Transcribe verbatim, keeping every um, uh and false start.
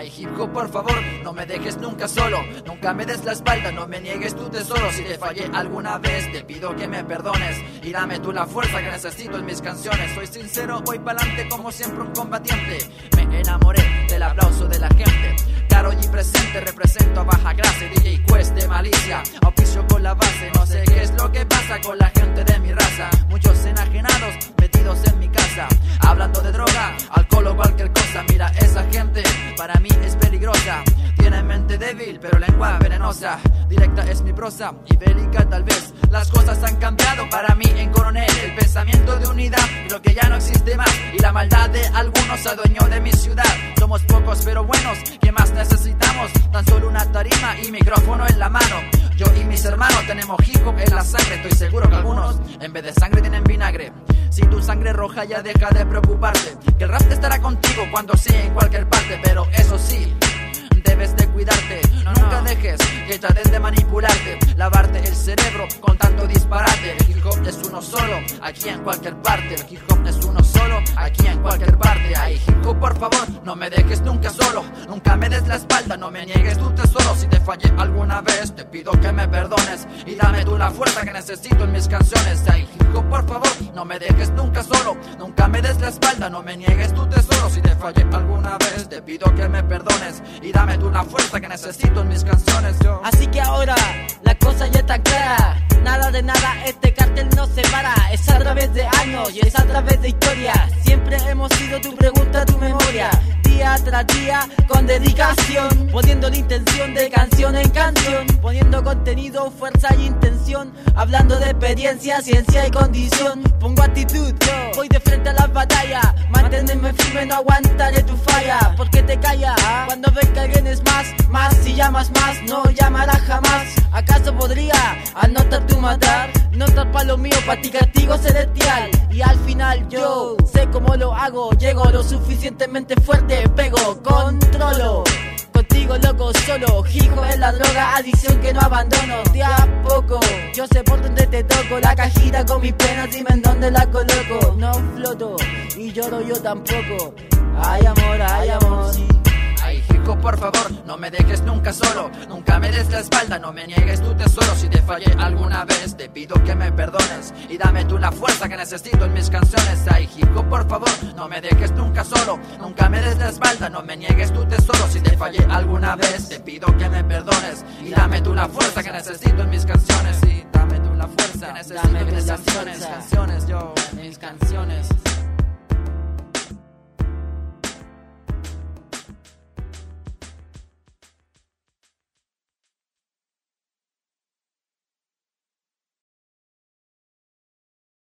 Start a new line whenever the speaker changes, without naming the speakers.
Ay, hip hop, por favor, no me dejes nunca solo. Nunca me des la espalda, no me niegues tu tesoro. Si te fallé alguna vez, te pido que me perdones y dame tú la fuerza que necesito en mis canciones. Soy sincero, voy pa'lante como siempre un combatiente. Me enamoré del aplauso de la gente. Karol G presente, represento a Baja Clase. D J Quest de Malicia, auspicio con la base. No sé qué es lo que pasa con la gente de mi raza. Muchos enajenados, metidos en mi casa, hablando de droga, alcohol o cualquier cosa. Mira, esa gente para mí es peligrosa. Tiene mente débil, pero lengua venenosa. Directa es mi prosa y bélica tal vez. Las cosas han cambiado para mí en Coronel. El pensamiento de unidad, lo que ya no existe más. Y la maldad de algunos se adueñó de mi ciudad. Somos pocos pero buenos, ¿qué más necesitamos? Tan solo una tarima y micrófono en la mano. Yo y mis hermanos tenemos hip hop en la sangre. Estoy seguro que algunos en vez de sangre tienen vinagre. Si tu sangre roja ya deja de preocuparte, que el rap estará contigo cuando sí en cualquier parte. Pero eso sí, debes de cuidarte. Nunca dejes que traten de manipularte, lavarte el cerebro con tanto disparate. El hip hop es uno solo, aquí en cualquier parte. El hip hop es uno solo, aquí en cualquier parte. Ay, hip hop, por favor, no me dejes nunca solo. Nunca me des la espalda, no me niegues tu tesoro. Si te fallé alguna vez, te pido que me perdones y dame tú la fuerza que necesito en mis canciones. Ay, hip hop, por favor, no me dejes nunca solo. Nunca me des la espalda, no me niegues tu tesoro. Si te fallé alguna vez, te pido que me perdones y dame tú la fuerza que necesito en mis canciones. Yo.
Así que ahora la cosa ya está clara. Nada de nada, este cartel no se para. Es a través de años y es a través de historias. Siempre hemos sido tu pregunta, tu memoria. Día tras día con dedicación, poniendo la intención de canción en canción, poniendo contenido, fuerza y intención, hablando de experiencia, ciencia y condición. Pongo actitud, voy de frente a las batallas, mantenerme firme, no aguantaré tu falla. ¿Por qué te callas? Cuando ves que alguien es más, más, si llamas más, no llamarás jamás. ¿Acaso podría anotar tu matar? No estar pa' lo mío, pa' ti castigo celestial. Y al final yo sé cómo lo hago, llego lo suficientemente fuerte, pego, controlo. Contigo loco solo, hijo es la droga, adicción que no abandono. De a poco, yo sé por dónde te toco. La cajita con mis penas, dime en dónde la coloco. No floto, y lloro yo tampoco. Ay amor, ay amor.
Ay, hip hop, por favor, no me dejes nunca solo. Nunca me des la espalda, no me niegues tu tesoro. Si te fallé alguna vez, te pido que me perdones y dame tú la fuerza que necesito en mis canciones. Ay, hip hop, por favor, no me dejes nunca solo. Nunca me des la espalda, no me niegues tu tesoro. Si te fallé alguna vez, te pido que me perdones y dame tú la fuerza que necesito en mis canciones. Sí, dame tú la fuerza que necesito en mis canciones. Canciones, yo, mis canciones.